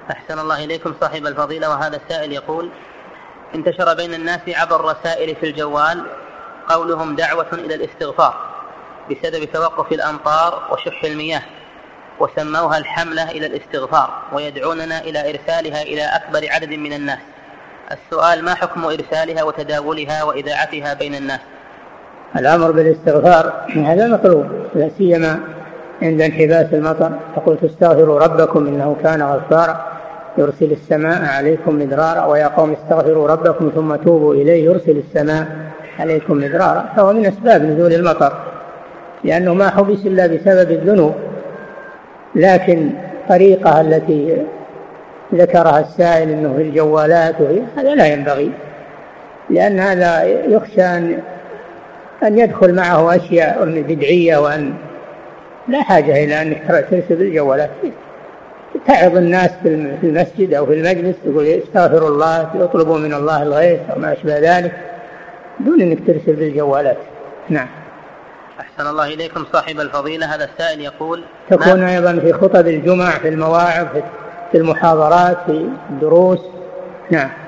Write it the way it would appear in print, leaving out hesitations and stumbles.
أحسن الله إليكم صاحب الفضيلة، وهذا السائل يقول: انتشر بين الناس عبر الرسائل في الجوال قولهم دعوة إلى الاستغفار بسبب توقف الأمطار وشح المياه، وسموها الحملة إلى الاستغفار، ويدعوننا إلى إرسالها إلى أكبر عدد من الناس. السؤال: ما حكم إرسالها وتداولها وإذاعتها بين الناس؟ الأمر بالاستغفار هذا مطلوب، لا سيما عند انحباس المطر. تقول: تستغفروا ربكم إنه كان غفارا يرسل السماء عليكم مدرارا، ويا قوم استغفروا ربكم ثم توبوا إليه يرسل السماء عليكم مدرارا. فهو من أسباب نزول المطر، لأنه ما حبس إلا بسبب الذنوب. لكن الطريقة التي ذكرها السائل أنه في الجوالات هذا لا ينبغي، لأن هذا يخشى أن يدخل معه أشياء بدعية، وأن لا حاجة إلى أن ترسل بالجوالات. تعظ الناس في المسجد أو في المجلس، تقول استغفروا الله، يطلبوا من الله الغيث وما أشبه ذلك، دون أنك ترسل بالجوالات. نعم. أحسن الله إليكم صاحب الفضيلة، هذا السائل يقول: تكون أيضا في خطب الجمع، في المواعظ، في المحاضرات، في الدروس. نعم.